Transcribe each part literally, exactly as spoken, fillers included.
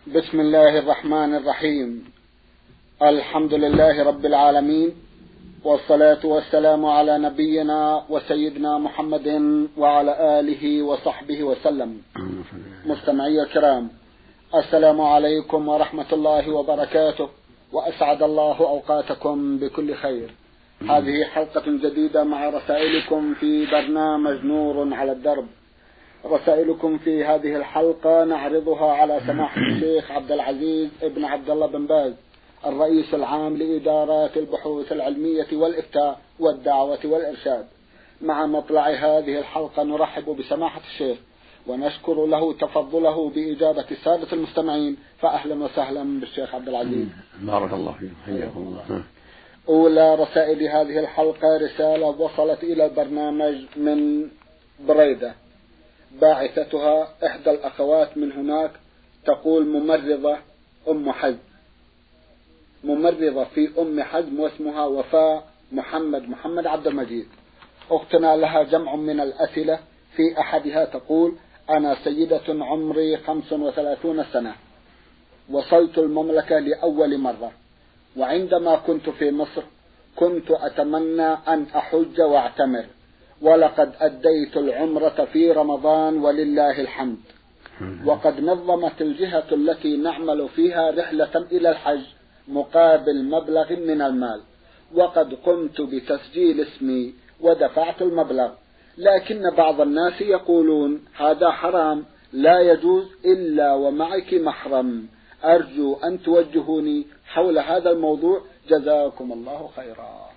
بسم الله الرحمن الرحيم. الحمد لله رب العالمين، والصلاة والسلام على نبينا وسيدنا محمد وعلى آله وصحبه وسلم. مستمعي الكرام، السلام عليكم ورحمة الله وبركاته، وأسعد الله أوقاتكم بكل خير. هذه حلقة جديدة مع رسائلكم في برنامج نور على الدرب. رسائلكم في هذه الحلقة نعرضها على سماحة الشيخ عبد العزيز ابن عبد الله بن باز، الرئيس العام لإدارات البحوث العلمية والإفتاء والدعوة والإرشاد. مع مطلع هذه الحلقة نرحب بسماحة الشيخ ونشكر له تفضله بإجابة السادة المستمعين، فأهلا وسهلا بالشيخ عبد العزيز. بارك الله فيك، حياكم الله. أولى رسائل هذه الحلقة رسالة وصلت إلى البرنامج من بريدة، باعثتها إحدى الأخوات من هناك، تقول: ممرضة أم حزم، ممرضة في أم حزم، واسمها وفاء محمد محمد عبد المجيد. أختنا لها جمع من الأسئلة، في أحدها تقول: أنا سيدة عمري خمس وثلاثون سنة، وصلت المملكة لأول مرة، وعندما كنت في مصر كنت أتمنى أن أحج واعتمر، ولقد أديت العمرة في رمضان ولله الحمد، وقد نظمت الجهة التي نعمل فيها رحلة إلى الحج مقابل مبلغ من المال، وقد قمت بتسجيل اسمي ودفعت المبلغ، لكن بعض الناس يقولون هذا حرام لا يجوز إلا ومعك محرم. أرجو أن توجهوني حول هذا الموضوع، جزاكم الله خيرا.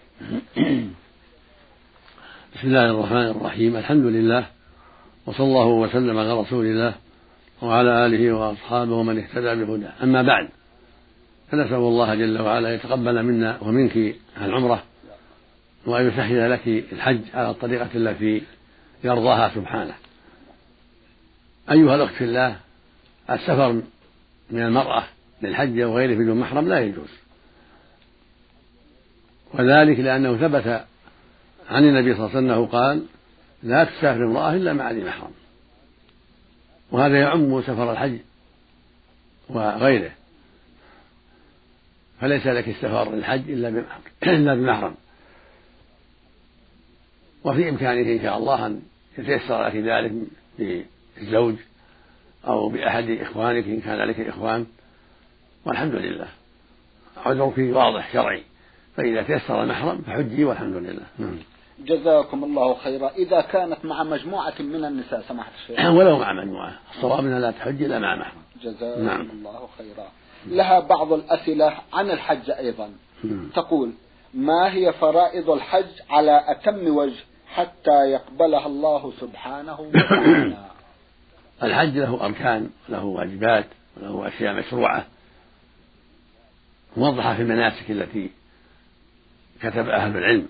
بسم الله الرحمن الرحيم. الحمد لله، وصلى الله وسلم على رسول الله وعلى آله وأصحابه ومن اهتدى بهداه. أما بعد، فنسأل الله جل وعلا يتقبل منا ومنك العمرة، وأن يسهل لك الحج على الطريقة التي يرضاها سبحانه. أيها الأخت في الله، السفر من المرأة للحج أو غيره بدون محرم لا يجوز، وذلك لأنه ثبت عن النبي صلى الله عليه وسلم قال: لا تسافر امرأة إلا مع ذي محرم. وهذا يعم سفر الحج وغيره، فليس لك السفر للحج إلا بمحرم. وفي إمكانه إن شاء الله أن يتيسر لك ذلك بالزوج أو بأحد إخوانك إن كان لك إخوان، والحمد لله عذرك واضح شرعي، فإذا تيسر المحرم فحجي والحمد لله. جزاكم الله خيرا. إذا كانت مع مجموعة من النساء سماحة الشيخ؟ ولو مع مجموعة، الصواب أنها لا تحج إلا مع محرم. جزاكم نعم. الله خيرا. لها بعض الأسئلة عن الحج أيضا. م. تقول: ما هي فرائض الحج على أتم وجه حتى يقبلها الله سبحانه وتعالى؟ الحج له أركان، له واجبات، وله أشياء مشروعة موضحة في المناسك التي كتب أهل العلم.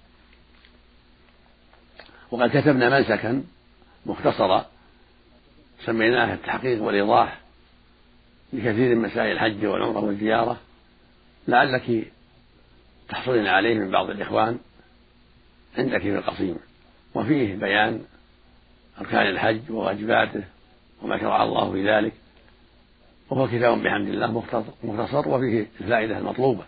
وقد كتبنا منسكا مختصرا سميناه التحقيق والإيضاح لكثير من مسائل الحج والعمرة والزيارة، لعلك تحصلين عليه من بعض الإخوان عندك في القصيم، وفيه بيان أركان الحج وواجباته وما شرع الله في ذلك، وهو كتاب بحمد الله مختصر وفيه الفائدة المطلوبة.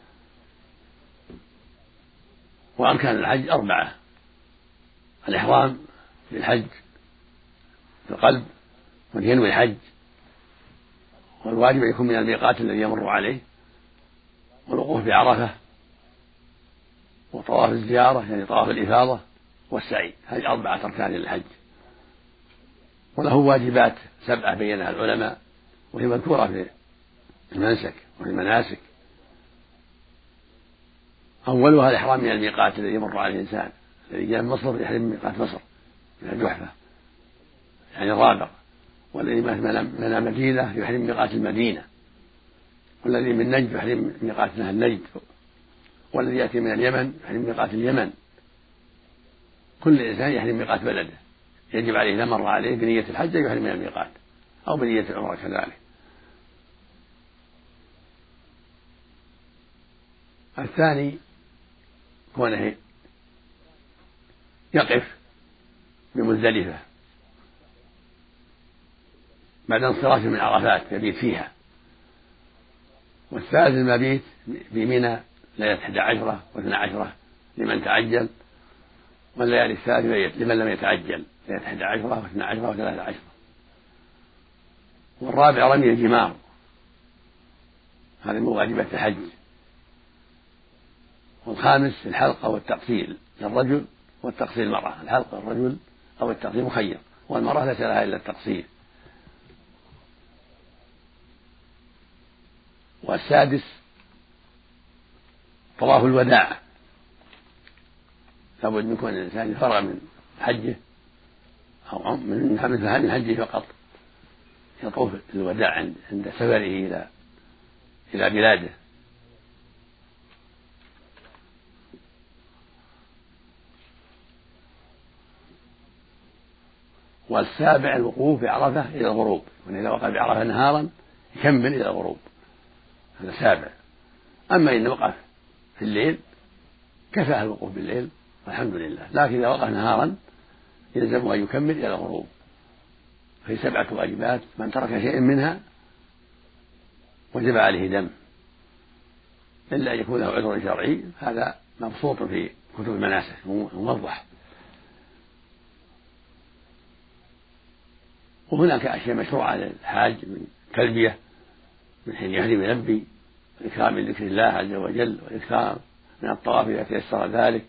وأركان الحج أربعة: الإحرام للحج في القلب، من ينوي الحج، والواجب يكون من الميقات الذي يمر عليه، والوقوف بعرفة، وطواف الزيارة يعني طواف الإفاضة، والسعي. هذه أربعة أركان للحج، وله واجبات سبعة بينها العلماء، وهي مذكورة في المنسك وفي المناسك. أولها الإحرام من الميقات الذي يمر على الإنسان، الذي جاء من مصر يحرم من ميقات مصر من الجحفة يعني الرابغ، والذي من المدينة يحرم من ميقات المدينة، والذي من نجد يحرم من ميقات النجد، والذي يأتي من اليمن يحرم من ميقات اليمن. كل إنسان يحرم ميقات بلده، يجب عليه إذا مر عليه بنية الحج يحرم من الميقات أو بنية العمرة كذلك. الثاني كونه يقف بمزدلفة بعد انصرافه من عرفات، يبيت فيها والثالث المبيت بمنى ليلة إحدى عشرة واثنى عشرة لمن تعجل، والليالي الثالثة لمن لم يتعجل ليلة إحدى عشرة واثنى عشرة وثلاثة عشرة. والرابع رمي الجمار، هذه من واجبات الحج. والخامس الحلقة والتقصير للرجل والتقصير المرأة، الحلقة الرجل أو التقصير مخير، والمرأة ليس لها إلا التقصير. والسادس طواف الوداع، لابد من كون الإنسان يفرغ من حجه أو من من حجه فقط يطوف الوداع عند سفره إلى إلى بلاده. والسابع الوقوف بعرفة إلى الغروب، وإذا وقف بعرفة نهارا يكمل إلى الغروب، هذا سابع. أما إن وقف في الليل كفاه الوقوف بالليل والحمد لله، لكن إذا وقف نهارا يلزم أن يكمل إلى الغروب. في سبعة واجبات من ترك شيئا منها وجب عليه دم، إلا أن يكون له عذر شرعي، هذا مبسوط في كتب المناسك موضح. وهناك أشياء مشروعة للحاج من تلبية من حين يهدي ويلبي، والإكثار من ذكر الله عز وجل، والإكثار من الطواف إذا تيسر ذلك،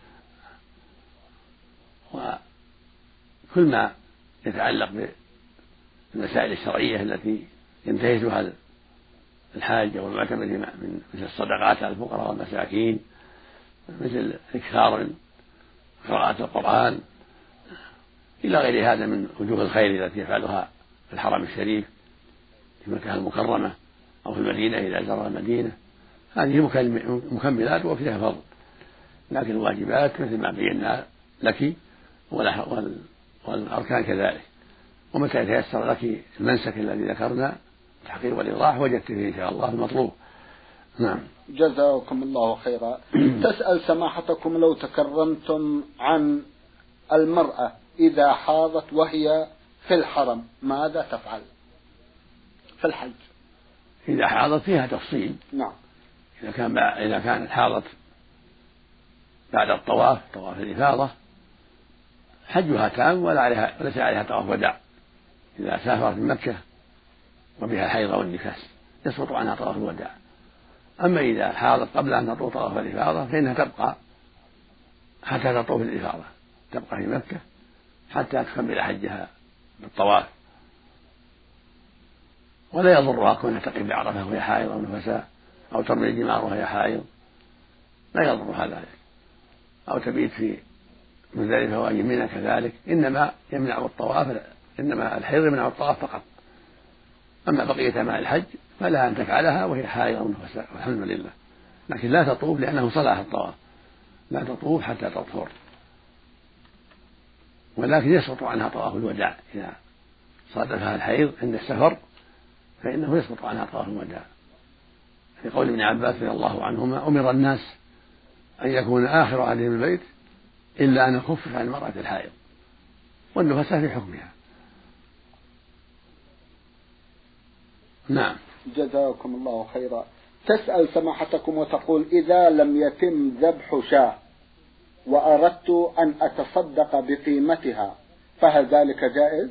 وكل ما يتعلق بالمسائل الشرعية التي ينتهزها الحاج أو المعتمد من مثل الصدقات على الفقراء والمساكين، مثل الإكثار من قراءة القرآن إلى غير هذا من وجوه الخير التي يفعلها في الحرم الشريف في مكة المكرمة أو في المدينة إذا زار المدينة. هذه مكملات وفيها فضل، لكن الواجبات مثل ما بينا لك والأركان كذلك. ومتى يتيسر لك المنسك الذي ذكرنا التحقيق والإيضاح وجدت فيه إن شاء الله المطلوب. نعم. جزاكم الله خيرا. تسأل سماحتكم لو تكرمتم عن المرأة إذا حاضت وهي في الحرم ماذا تفعل في الحج؟ إذا حاضت فيها تفصيل. نعم. إذا كان إذا كانت حاضت بعد الطواف طواف الإفاضة حجها تام ولا عليها وليس عليها طواف وداع. إذا سافرت من مكة وبها الحيض والنفاس يسقط عنها طواف الوداع. أما إذا حاضت قبل أن تطوف طواف الإفاضة فإنها تبقى حتى تطوف الإفاضة، تبقى في مكة حتى تكمل حجها بالطواف، ولا يضرها كونها تقف بعرفة وهي حائض أو نفساء، أو ترمي الجمار وهي حائض، لا يضرها ذلك، أو تبيت في مزدلفة وأي منى كذلك، إنما يمنع الطواف، إنما الحيض يمنع الطواف فقط. أما بقية أعمال الحج فلها أن تفعلها وهي حائض أو نفساء والحمد لله، لكن لا تطوف لأنه صلاح الطواف، لا تطوف حتى تطهر، ولكن يسقط عنها طواف الوداع إذا صادفها الحيض عند السفر فإنه يسقط عنها طواف الوداع. في قول ابن عباس رضي الله عنهما أمر الناس أن يكون آخر عهدهم البيت إلا أن يخفف عن المرأة الحائض، والنفساء في حكمها. نعم. جزاكم الله خيرا. تسأل سماحتكم وتقول إذا لم يتم ذبح شاة وأردت أن أتصدق بقيمتها فهل ذلك جائز؟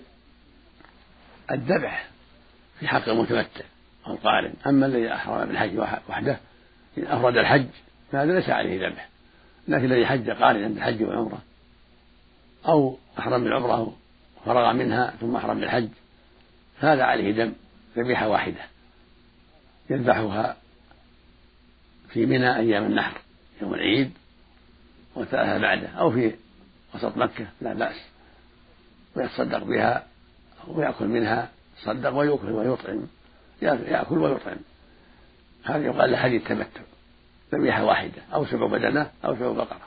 الذبح في حق المتمتع أو القارن، أما الذي أحرم بالحج وحده إن أفرد الحج فهذا ليس عليه ذبح، لكن الذي حج قارنا بالحج والعمرة أو أحرم بالعمرة وفرغ منها ثم أحرم بالحج هذا عليه دم ذبيحة واحدة يذبحها في منى أيام النحر يوم العيد وثلاثة بعده، أو في وسط مكة لا بأس، ويتصدق بها ويأكل منها، صدق ويأكل ويطعم، يأكل ويطعم. هذا يقال له حديث التمتع، ذبيحة واحدة أو سبع بدنة أو سبع بقرة.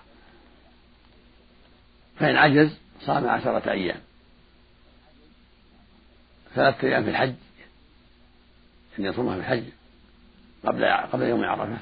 فإن عجز صام عشرة أيام، ثلاثة أيام في الحج أن يصومها في الحج قبل قبل يوم عرفة،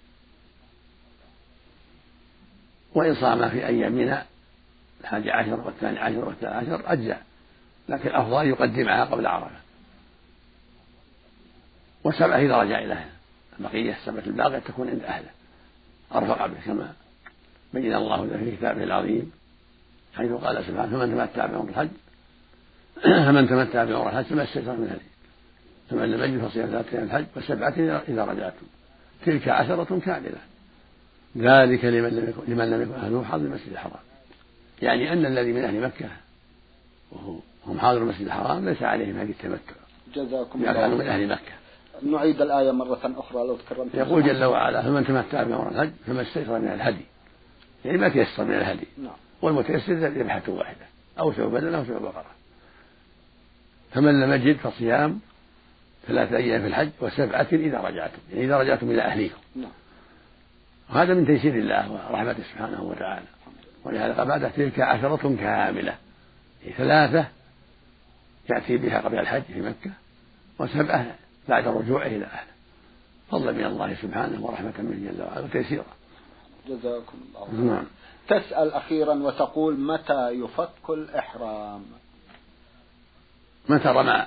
وإن صام في أيامنا الحادي عشر والثاني عشر والثالث عشر أجزاء، لكن الأفضل يقدمها قبل عرفة. وسبعة إذا رجع إلى والبقية السبعة الباقية تكون عند أهله أرفق به، كما بين الله في كتابه العظيم حيث قال سبحانه: فمن تمتع بعمر الحج فمن تمتع بعمر الحج فما استيسر من الهدي فمن لم يجد فصيام ثلاثة أيام الحج والسبعة إذا رجعتم تلك عشرة كاملة ذلك لمن لم يكن, لمن لم يكن أهله حاضر المسجد الحرام. يعني أن الذي من أهل مكة وهم حاضر المسجد الحرام ليس عليهم هذه التمتع. جزاكم الله كانوا من أهل مكة. نعيد الآية مرة أخرى لو تكرمت. يقول جل وعلا: فمن تمتع بعمر الحج فما استيسر من الهدي، يعني ما تيسر من الهدي. نعم. والمتيسر ذبيحة واحدة أو سبع بدنة أو سبع بقرة. فمن لم يجد فصيام ثلاثة أيام في الحج وسبعة إذا رجعتم، يعني إذا رجعتم إلى أهليكم. نعم. وهذا من تيسير الله ورحمته سبحانه وتعالى. ولهذا قال بعد تلك عشرة كاملة، يعني ثلاثة يأتي بها قبل الحج في مكة وسبعة بعد رجوعه إلى أهله، فضلا من الله سبحانه ورحمة منه جل وعلا وتيسيرا. جزاكم الله. نعم. تسأل أخيرا وتقول: متى يفك الإحرام؟ متى رمى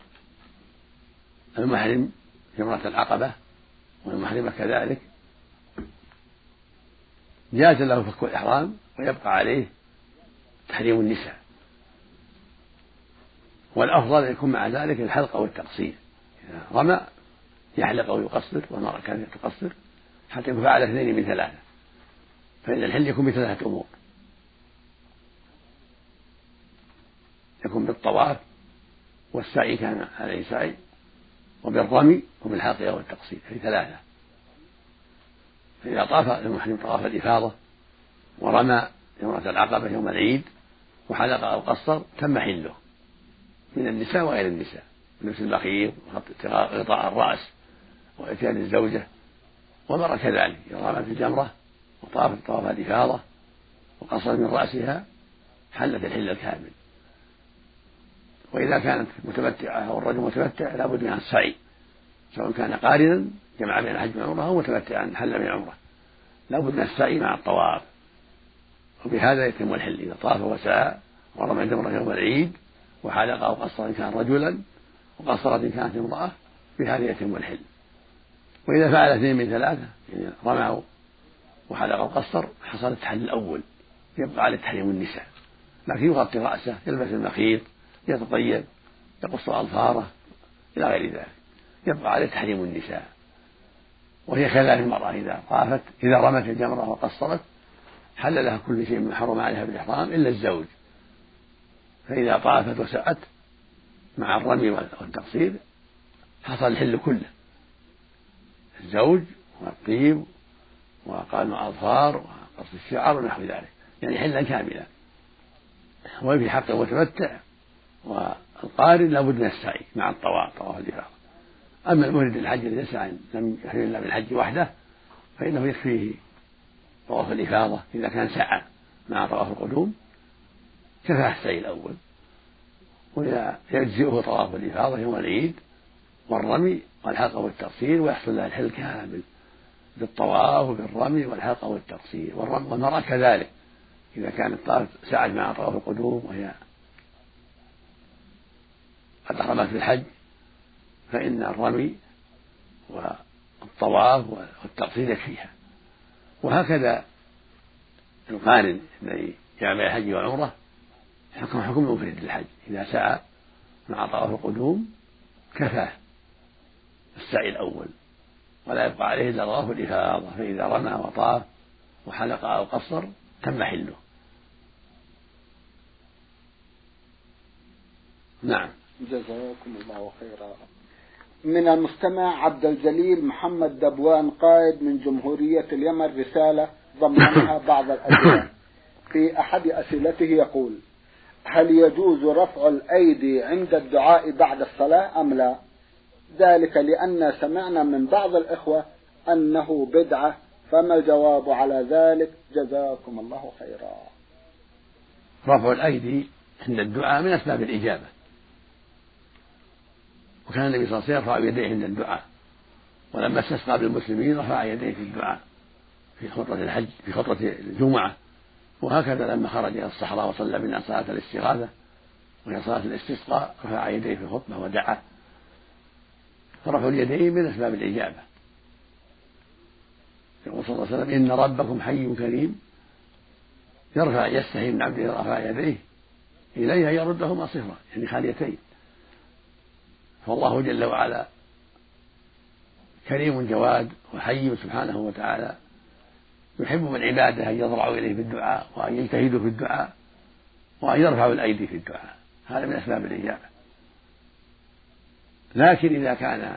المحرم جمرة العقبة والمحرمة كذلك جاز له فك الإحرام ويبقى عليه تحريم النساء، والأفضل يكون مع ذلك الحلق أو التقصير. إذا رمى يحلق أو يقصر، والمرأة كانت تقصر حتى يكون فعل اثنين من ثلاثة، فإن الحل يكون بثلاثة أمور: يكون بالطواف والسعي كان عليه سعي، وبالرمي وبالحلق أو التقصير، هذه ثلاثة. فإذا طاف المحرم طواف الإفاضة ورمى جمرة العقبة يوم العيد وحلق أو قصر تم حله من النساء وغير النساء، لبس البخير وغطاء الرأس وإتيان الزوجة. ومرة كذلك إذا رمت الجمرة وطافت طواف الإفاضة وقصر من رأسها حلت الحل الكامل. وإذا كانت متمتعة أو الرجل متمتع لا بد من السعي، سواء كان قارنا جمع بين الحج والعمرة أو متمتعا حل من العمرة، لا بد من السعي مع الطواف، وبهذا يتم الحل. إذا طاف وسعى ورمى الجمرة يوم العيد وحلق أو قصر إن كان رجلا وقصرت إن كانت امرأة، بهذا يتم الحل. وإذا فعل اثنين من ثلاثة، يعني رمى وحلق أو قصر، حصل التحلل الأول، يبقى على تحريم النساء، لكن يغطي رأسه، يلبس المخيط، يتطيب، يقص أظفاره إلى غير ذلك، يبقى عليه تحريم النساء. وهي كذلك المرأة إذا طافت إذا رمت الجمرة وقصرت حل لها كل شيء من حرم عليها بالإحرام إلا الزوج، فإذا طافت وسعت مع الرمي والتقصير حصل الحل كله: الزوج والطيب وقلم الأظفار وقص الشعر ونحو ذلك، يعني حلا كاملا. وفي حق المتمتع والقارن لا بد من السعي مع الطواف طواف الإفاضة. أما المريد الحج الذي يسعى لم يحرم إلا بالحج وحده فإنه يكفيه طواف الإفاضة إذا كان سعى مع طواف القدوم، كفاه السعي الأول، وإذا يجزئه طواف الإفاضة يوم العيد والرمي والحلق والتقصير، ويحصل له الحل كامل بالطواف وبالرمي والحلق والتقصير. والمرأة كذلك إذا كانت طافت سعت مع طواف القدوم وهي قد أحرمت بالحج فإن الرمي والطواف والتقصير يكفيها. وهكذا القارن الذي جاء بين الحج والعمرة حكم حكم المفرد للحج، إذا سعى مع طواف القدوم كفاه السعي الأول ولا يبقى عليه إلا طواف الإفاضة، فإذا رمى وطاف وحلق أو قصر تم حله. نعم. جزاكم الله خيرا. من المستمع عبد الجليل محمد دبوان قائد من جمهورية اليمن رسالة ضمنها بعض الأسئلة. في أحد أسئلته يقول: هل يجوز رفع الأيدي عند الدعاء بعد الصلاة أم لا؟ ذلك لأن سمعنا من بعض الإخوة أنه بدعة، فما الجواب على ذلك؟ جزاكم الله خيرا. رفع الأيدي عند الدعاء من أسباب الإجابة، وكان النبي صلى الله عليه وسلم يرفع يديه عند الدعاء، ولما استسقى بالمسلمين رفع يديه في الدعاء في خطبة الحج في خطبة الجمعة، وهكذا لما خرج إلى الصحراء وصلى بنا صلاة الاستغاثة وهي صلاة الاستسقاء رفع يديه في الخطبة ودعا. فرفع اليدين من أسباب الإجابة، يقول صلى الله عليه وسلم: إن ربكم حي كريم يرفع يستحي من عبده رفع يديه إليها يردهما صفرا، يعني خاليتين. فالله جل وعلا كريم جواد وحي سبحانه وتعالى، يحب من عباده أن يضرعوا إليه بالدعاء وأن يجتهدوا في الدعاء وأن يرفعوا الأيدي في الدعاء، هذا من أسباب الإجابة. لكن إذا كان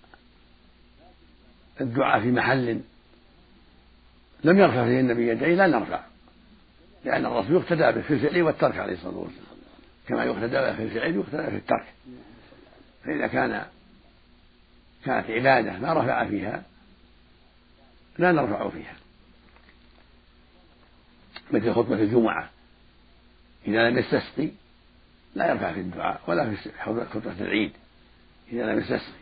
الدعاء في محل لم يرفع فيه النبي يديه لا نرفع، لأن الرسول يقتدى به في الفعل والترك عليه الصلاة والسلام، كما يقتدى به في الفعل يقتدى في الترك. فإذا كان كانت عبادة ما رفع فيها لا نرفع فيها، مثل خطبة الجمعة إذا لم يستسقي لا يرفع في الدعاء ولا في خطبة العيد إذا لم يستسقي.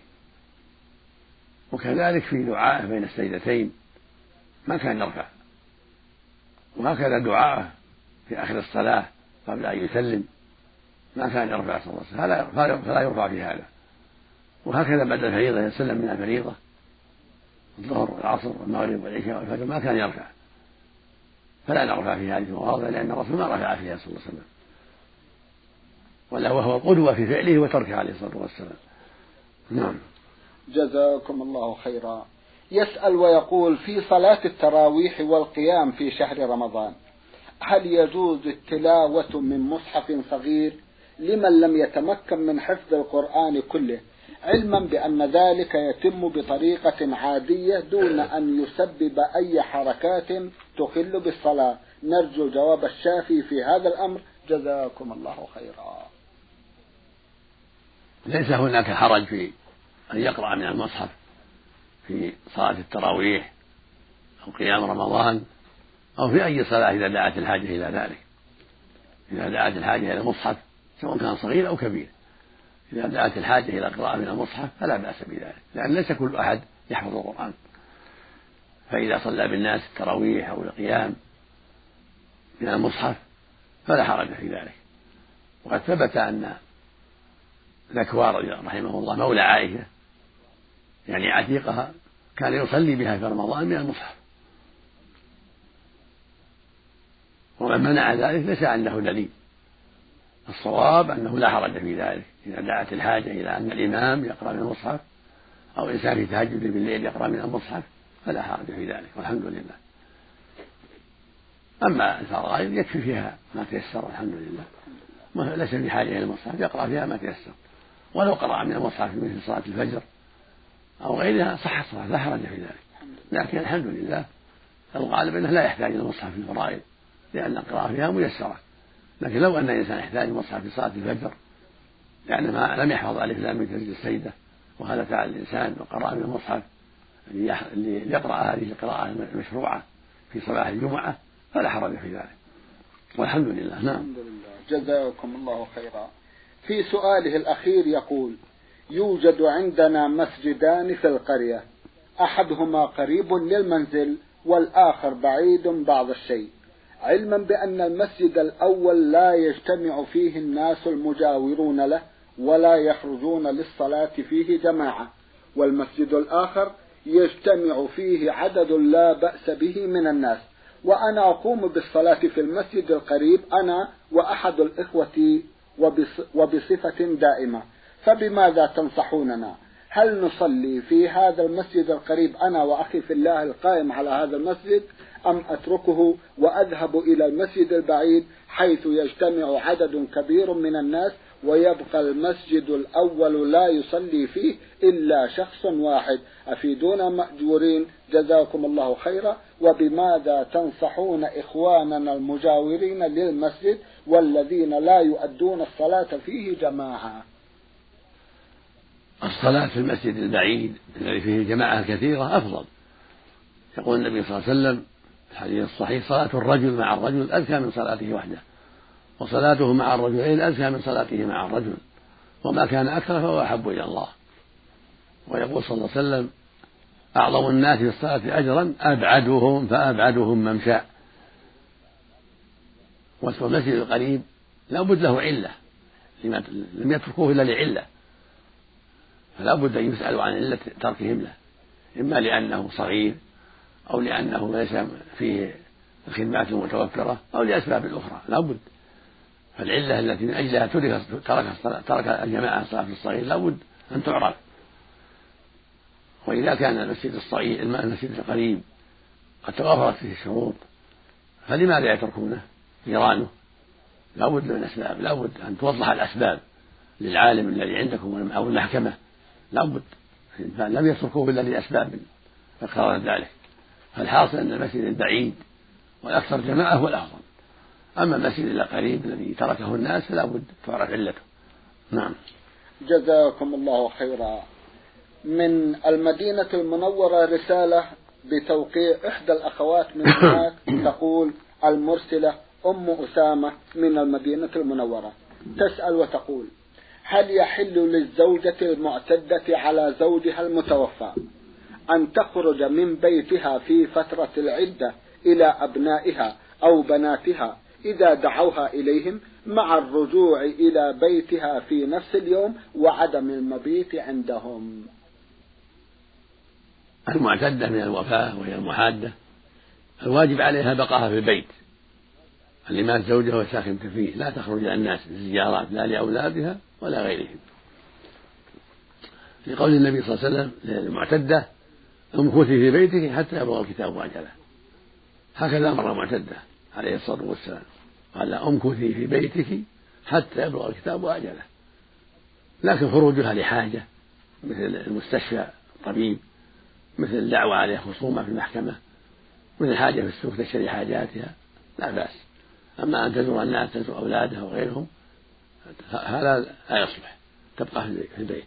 وكذلك في دعاءه بين السجدتين ما كان يرفع، وهكذا دعاءه في آخر الصلاة قبل أن يسلم ما كان يرفع صلى الله عليه وسلم، فلا يرفع في هذا. وهكذا بعد الفريضة يسلم من الفريضة الظهر والعصر والمغرب والعشاء والفجر ما كان يرفع، فلا نرفع في هذه المواضع لأن الرسول ما رفع فيها صلى الله عليه وسلم، ولا وهو القدوة في فعله وتركه عليه الصلاة والسلام. نعم. جزاكم الله خيرا. يسأل ويقول: في صلاة التراويح والقيام في شهر رمضان هل يجوز التلاوة من مصحف صغير لمن لم يتمكن من حفظ القرآن كله، علما بأن ذلك يتم بطريقة عادية دون أن يسبب أي حركات تخل بالصلاة؟ نرجو جواب الشافي في هذا الأمر، جزاكم الله خيرا. ليس هناك حرج في أن يقرأ من المصحف في صلاة التراويح أو قيام رمضان أو في أي صلاة إذا دعت الحاجة إلى ذلك. إذا دعت الحاجة إلى المصحف سواء كان صغير أو كبير، إذا دعت الحاجة إلى قراءة من المصحف فلا بأس بذلك، لأن ليس كل أحد يحفظ القرآن. فإذا صلى بالناس التراويح أو القيام من المصحف فلا حرج في ذلك. وقد ثبت أن ذكوان رحمه الله مولى عائشة يعني عتيقها كان يصلي بها في رمضان من المصحف، ومن منع ذلك ليس عنده دليل. الصواب أنه لا حرج في ذلك إذا دعت الحاجة إلى أن الإمام يقرأ من المصحف أو إنسان في تهجد بالليل يقرأ من المصحف فلا حرج في ذلك، والحمد لله. أما الفرائض يكفي فيها ما تيسر الحمد لله، ليس في حاجة إلى المصحف يقرأ فيها ما تيسر، ولو قرأ من المصحف مثل صلاة الفجر أو غيرها صح الصلاة لا حرج في ذلك. لكن الحمد لله الغالب أنه لا يحتاج إلى المصحف في الفرائض لأن القراءة فيها ميسرة. لكن لو أن الإنسان يحتاج المصحف في صلاة الفجر لأن ما لم يحفظ ألف لام من تسجيل السيدة وهذا فعل الإنسان وقرأ من المصحف ليقرأ هذه القراءة المشروعة في صباح الجمعة فلا حرج في ذلك، والحمد لله. نعم. الحمد لله. جزاكم الله خيرا. في سؤاله الأخير يقول: يوجد عندنا مسجدان في القرية، أحدهما قريب للمنزل والآخر بعيد بعض الشيء، علما بأن المسجد الأول لا يجتمع فيه الناس المجاورون له ولا يخرجون للصلاة فيه جماعة، والمسجد الآخر يجتمع فيه عدد لا بأس به من الناس، وأنا أقوم بالصلاة في المسجد القريب أنا وأحد الإخوة وبصفة دائمة، فبماذا تنصحوننا؟ هل نصلي في هذا المسجد القريب أنا وأخي في الله القائم على هذا المسجد، أم أتركه وأذهب إلى المسجد البعيد حيث يجتمع عدد كبير من الناس ويبقى المسجد الأول لا يصلي فيه إلا شخص واحد؟ أفيدونا مأجورين جزاكم الله خيرا. وبماذا تنصحون إخواننا المجاورين للمسجد والذين لا يؤدون الصلاة فيه جماعة؟ الصلاة في المسجد البعيد الذي فيه جماعة كثيرة أفضل. يقول النبي صلى الله عليه وسلم في الحديث الصحيح: صلاة الرجل مع الرجل أزكى من صلاته وحده، وصلاته مع الرجلين أزكى من صلاته مع الرجل، وما كان أكثر فهو أحب إلى الله. ويقول صلى الله عليه وسلم: أعظم الناس في الصلاة أجرا أبعدهم فأبعدهم ممشى. والمسجد القريب لا بد له علة، لم يتركوه إلا لعلة، فلا بد أن يسألوا عن علة تركهم له، إما لأنه صغير أو لأنه ليس فيه الخدمات المتوفرة أو لأسباب أخرى لا بد. فالعلة التي من أجلها ترك ترك الجماعة صلاة الصغير لا بد أن تعرف. وإذا كان المسجد الصغير المسجد القريب قد توافرت فيه الشروط فلماذا يتركونه جيرانه؟ لا بد من أسباب، لا بد أن توضح الأسباب للعالم الذي عندكم أو المحكمة، لا بد لم يتركوه إلا لأسباب اقتضت ذلك. فالحاصل أن المسجد البعيد والأكثر جماعة هو الأفضل. أما المسجد القريب الذي تركه الناس لا بد تعرف علته. نعم. جزاكم الله خيرا. من المدينة المنورة رسالة بتوقيع إحدى الأخوات من هناك تقول المرسلة أم أسامة من المدينة المنورة تسأل وتقول: هل يحل للزوجة المعتدة على زوجها المتوفى أن تخرج من بيتها في فترة العدة إلى أبنائها أو بناتها إذا دعوها إليهم مع الرجوع إلى بيتها في نفس اليوم وعدم المبيت عندهم؟ المعتدة من الوفاة وهي المحادة الواجب عليها بقاها في البيت اللي مات زوجها وساكنت فيه، لا تخرج إلى الناس للزيارات لا لأولادها ولا غيرهم، لقول النبي صلى الله عليه وسلم للمعتدة: امكثي في بيتك حتى يبلغ الكتاب أجله. هكذا أمر المعتدة عليه الصلاة والسلام، قال: امكثي في بيتك حتى يبلغ الكتاب أجله. لكن خروجها لحاجة مثل المستشفى الطبيب، مثل الدعوة عليه خصومة في المحكمة، مثل حاجة في السوق تشتري حاجاتها لا بأس. أما أن تزور الناس تزور أولادها وغيرهم هذا لا يصلح، تبقى في البيت.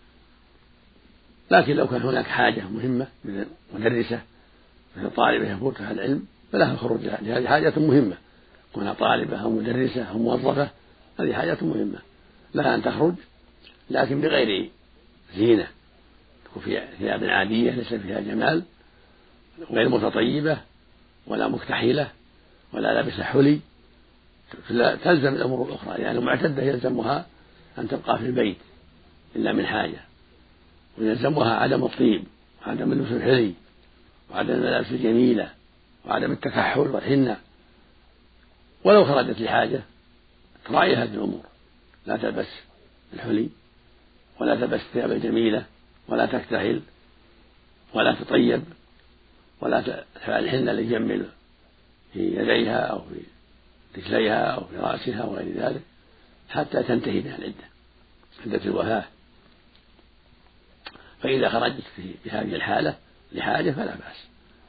لكن لو كان هناك حاجة مهمة مثل مدرسة مثل طالبة يفوتها العلم فلها الخروج لها، هذه حاجة مهمة، كونها طالبة أو مدرسة أو موظفة هذه حاجة مهمة لها أن تخرج، لكن بغير زينة، تكون فيها ثياب عادية ليس فيها جمال، غير متطيبة ولا مكتحلة ولا لابسة حلي، تلزم الأمور الأخرى. يعني المعتدة يلزمها أن تبقى في البيت إلا من حاجة، ويلزمها عدم الطيب وعدم اللبس الحلي وعدم الملابس الجميلة وعدم التكحل والحنة. ولو خرجت لحاجة تراعي هذه الأمور، لا تلبس الحلي ولا تلبس الثياب الجميلة ولا تكتحل ولا تطيب ولا تفعل الحنة لتجمل في يديها أو في رجليها أو في رأسها وغير ذلك حتى تنتهي بها العدة، عدة الوفاة. فإذا خرجت في هذه الحالة لحاجة فلا بأس،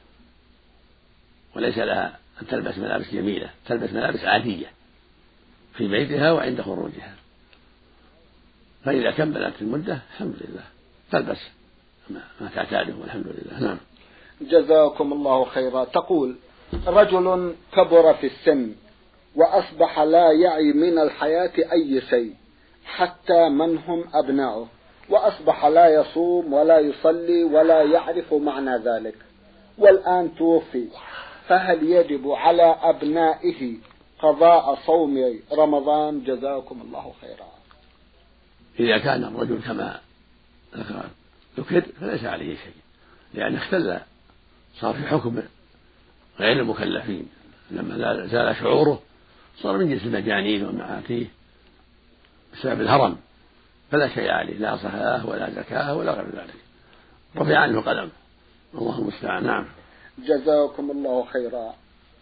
وليس لها أن تلبس ملابس جميلة، تلبس ملابس عادية في بيتها وعند خروجها. فإذا كملت المدة الحمد لله تلبس ما تعتاده والحمد لله. نعم. جزاكم الله خيرا. تقول: رجل كبر في السن وأصبح لا يعي من الحياة أي شيء حتى من هم أبناؤه، وأصبح لا يصوم ولا يصلي ولا يعرف معنى ذلك، والآن توفي، فهل يجب على أبنائه قضاء صوم رمضان؟ جزاكم الله خيرا. إذا كان الرجل كما ذكر فليس عليه شيء، لأن اختل، صار في حكم غير المكلفين، لما زال شعوره صار من جنس المجانين والمعاتيه بسبب الهرم، فلا شيء عليه، لا صلاة ولا زكاة ولا غير ذلك، رفع عنه قلم. الله المستعان. نعم. جزاكم الله خيرا.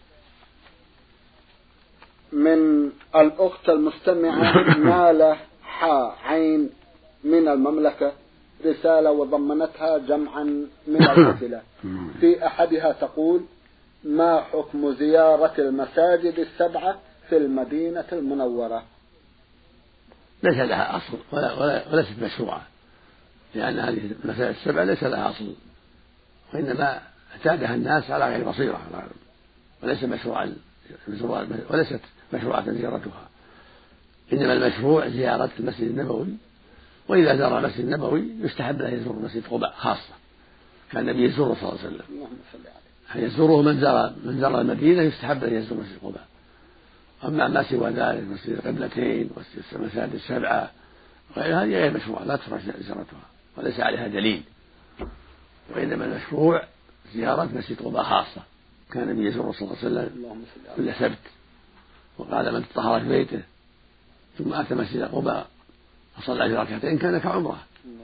من الأخت المستمعة نالة حا عين من المملكة رسالة وضمنتها جمعا من الأسئلة. في أحدها تقول: ما حكم زيارة المساجد السبعة في المدينة المنورة؟ ليس لها أصل ولا ولا وليست مشروعة، لأن هذه المساجد السبعة ليس لها أصل، وإنما اعتادها الناس على غير بصيرة، وليس مشروعا وليست مشروعة زيارتها، إنما المشروع زيارة المسجد النبوي، وإذا زار المسجد النبوي يستحب له يزور مسجد قباء خاصة، كان النبي يزوره صلى الله عليه وسلم، يزوره من زار من زار المدينة يستحب له يزور مسجد قباء. أما ما سوى ذلك مسجد القبلتين والمساجد السبعة غير هذه غير مشروع لا تشرع زيارتها وليس عليها دليل، وإنما المشروع زيارة مسجد قباء خاصة، كان النبي يزور صلى الله عليه وسلم كل سبت، وقال من تطهر في بيته ثم أتى مسجد قباء فصلى في ركعتين كان كعمرة.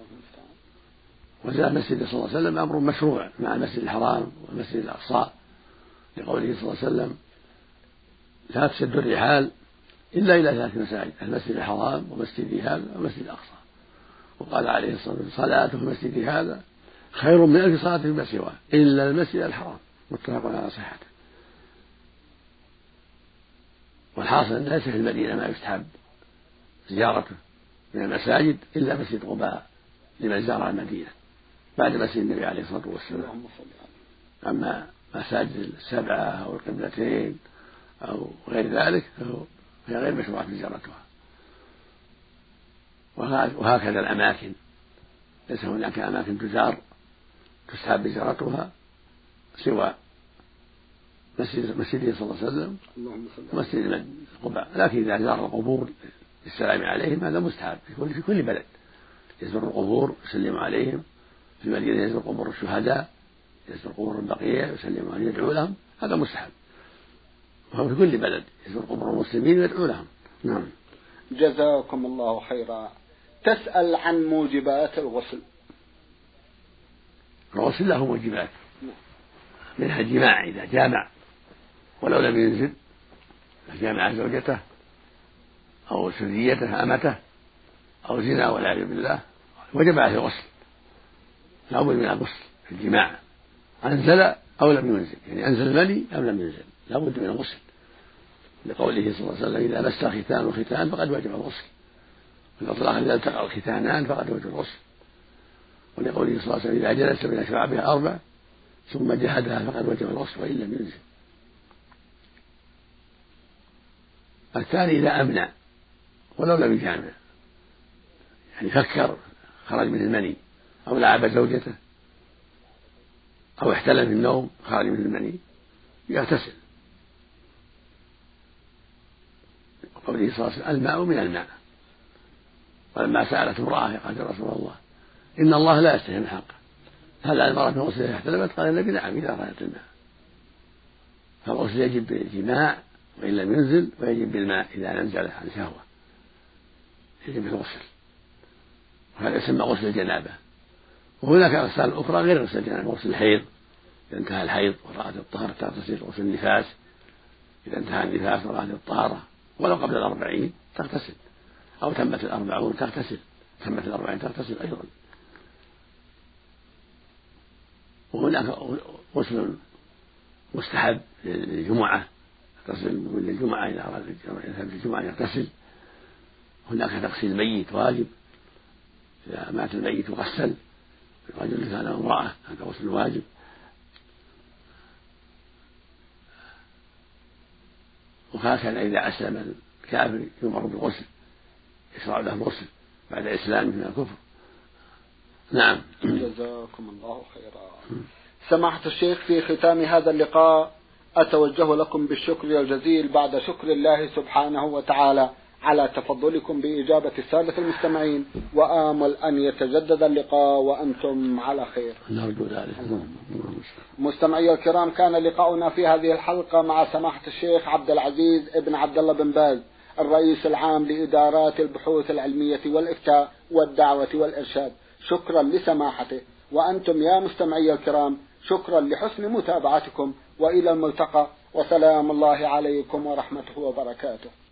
وزار مسجد صلى الله عليه وسلم أمر مشروع مع المسجد الحرام والمسجد الأقصى، لقوله صلى الله عليه وسلم لا تشد الرحال إلا إلى ثلاث مساجد: المسجد الحرام ومسجد هذا ومسجد الأقصى. وقال عليه الصلاة والسلام صلاته في مسجد هذا خير من ألف صلاة فيما سواه إلا المسجد الحرام، متفق على صحته. والحاصل أن ليس في المدينة ما يستحب زيارته من المساجد إلا مسجد قباء لمن زار المدينة بعد مسجد النبي عليه الصلاة والسلام. أما مساجد السبعة أو القبلتين أو غير ذلك فهي غير مشروعة زيارتها. وهكذا الأماكن ليس هناك أماكن تزار تستحب زيارتها سوى مسجد مسجده صلى الله عليه وسلم ومسجد قباء، لكن إذا زار القبور للسلام عليهم هذا مستحب في كل بلد، يزور القبور يسلم عليهم، في المدينة يزور قبور الشهداء، يزور قبور البقية يسلم عليهم يدعو لهم، هذا مستحب. وهو في كل بلد يزور قبور المسلمين ويدعو لهم. نعم. جزاكم الله خيرا. تسأل عن موجبات الغسل. الغسل له موجبات، منها الجماع إذا جامع ولو لم ينزل، جامع زوجته أو سريته أمته أو زنا والعياذ بالله وجب عليه الغسل، لا بد من الغسل في الجماع أنزل أو لم ينزل، يعني أنزل المني أو لم ينزل لا بد من الغسل، لقوله صلى الله عليه وسلم إذا مس ختان وختان فقد وجب الغسل، والإطلاق إذا التقى الختانان فقد وجب الغسل، ولقوله صلى الله عليه وسلم إذا جلس بين شعبها أربع ثم جهدها فقد وجب الغسل وإن لم ينزل. الثاني إذا أمنع ولو لم يجامع، يعني فكر خرج من المني أو لعب زوجته أو احتلم في النوم خرج من المني يغتسل، قوله صلى الله عليه وسلم الماء من الماء. ولما سألت امرأة قالت يا رسول الله إن الله لا يستحي من حقه، هل على المرأة من غسل احتلمت؟ قال النبي نعم إذا رأت الماء. فالغسل يجب بالجماع وإن لم ينزل، ويجب بالماء إذا نزل عن شهوة يجب الغسل، وهذا يسمى غسل الجنابة. وهناك أغسال أخرى غير غسل الجنابة، غسل الحيض إذا انتهى الحيض ورأت الطهارة تغتسل، غسل النفاس إذا انتهى النفاس ورأت الطهارة ولو قبل الأربعين تغتسل، أو تمت الأربعون تغتسل، تمت الأربعين تغتسل أيضا. وهناك غسل مستحب للجمعة، يغتسل من الجمعة إذا أراد يذهب للجمعة يغتسل. هناك تغسيل الميت واجب، إذا مات الميت يغسل الرجل كان امرأة، هذا غسل واجب. وهكذا إذا أسلم الكافر يؤمر بالغسل، يشرع له الغسل بعد إسلامه من الكفر. نعم. جزاكم الله خيرا. سماحة الشيخ، في ختام هذا اللقاء أتوجه لكم بالشكر الجزيل بعد شكر الله سبحانه وتعالى على تفضلكم بإجابة السادة المستمعين، وآمل أن يتجدد اللقاء وأنتم على خير. نرجو ذلك. مستمعي الكرام، كان لقاؤنا في هذه الحلقة مع سماحة الشيخ عبد العزيز ابن عبد الله بن باز، الرئيس العام لإدارات البحوث العلمية والإفتاء والدعوة والإرشاد. شكرا لسماحته، وأنتم يا مستمعي الكرام شكرا لحسن متابعتكم، وإلى الملتقى، وسلام الله عليكم ورحمته وبركاته.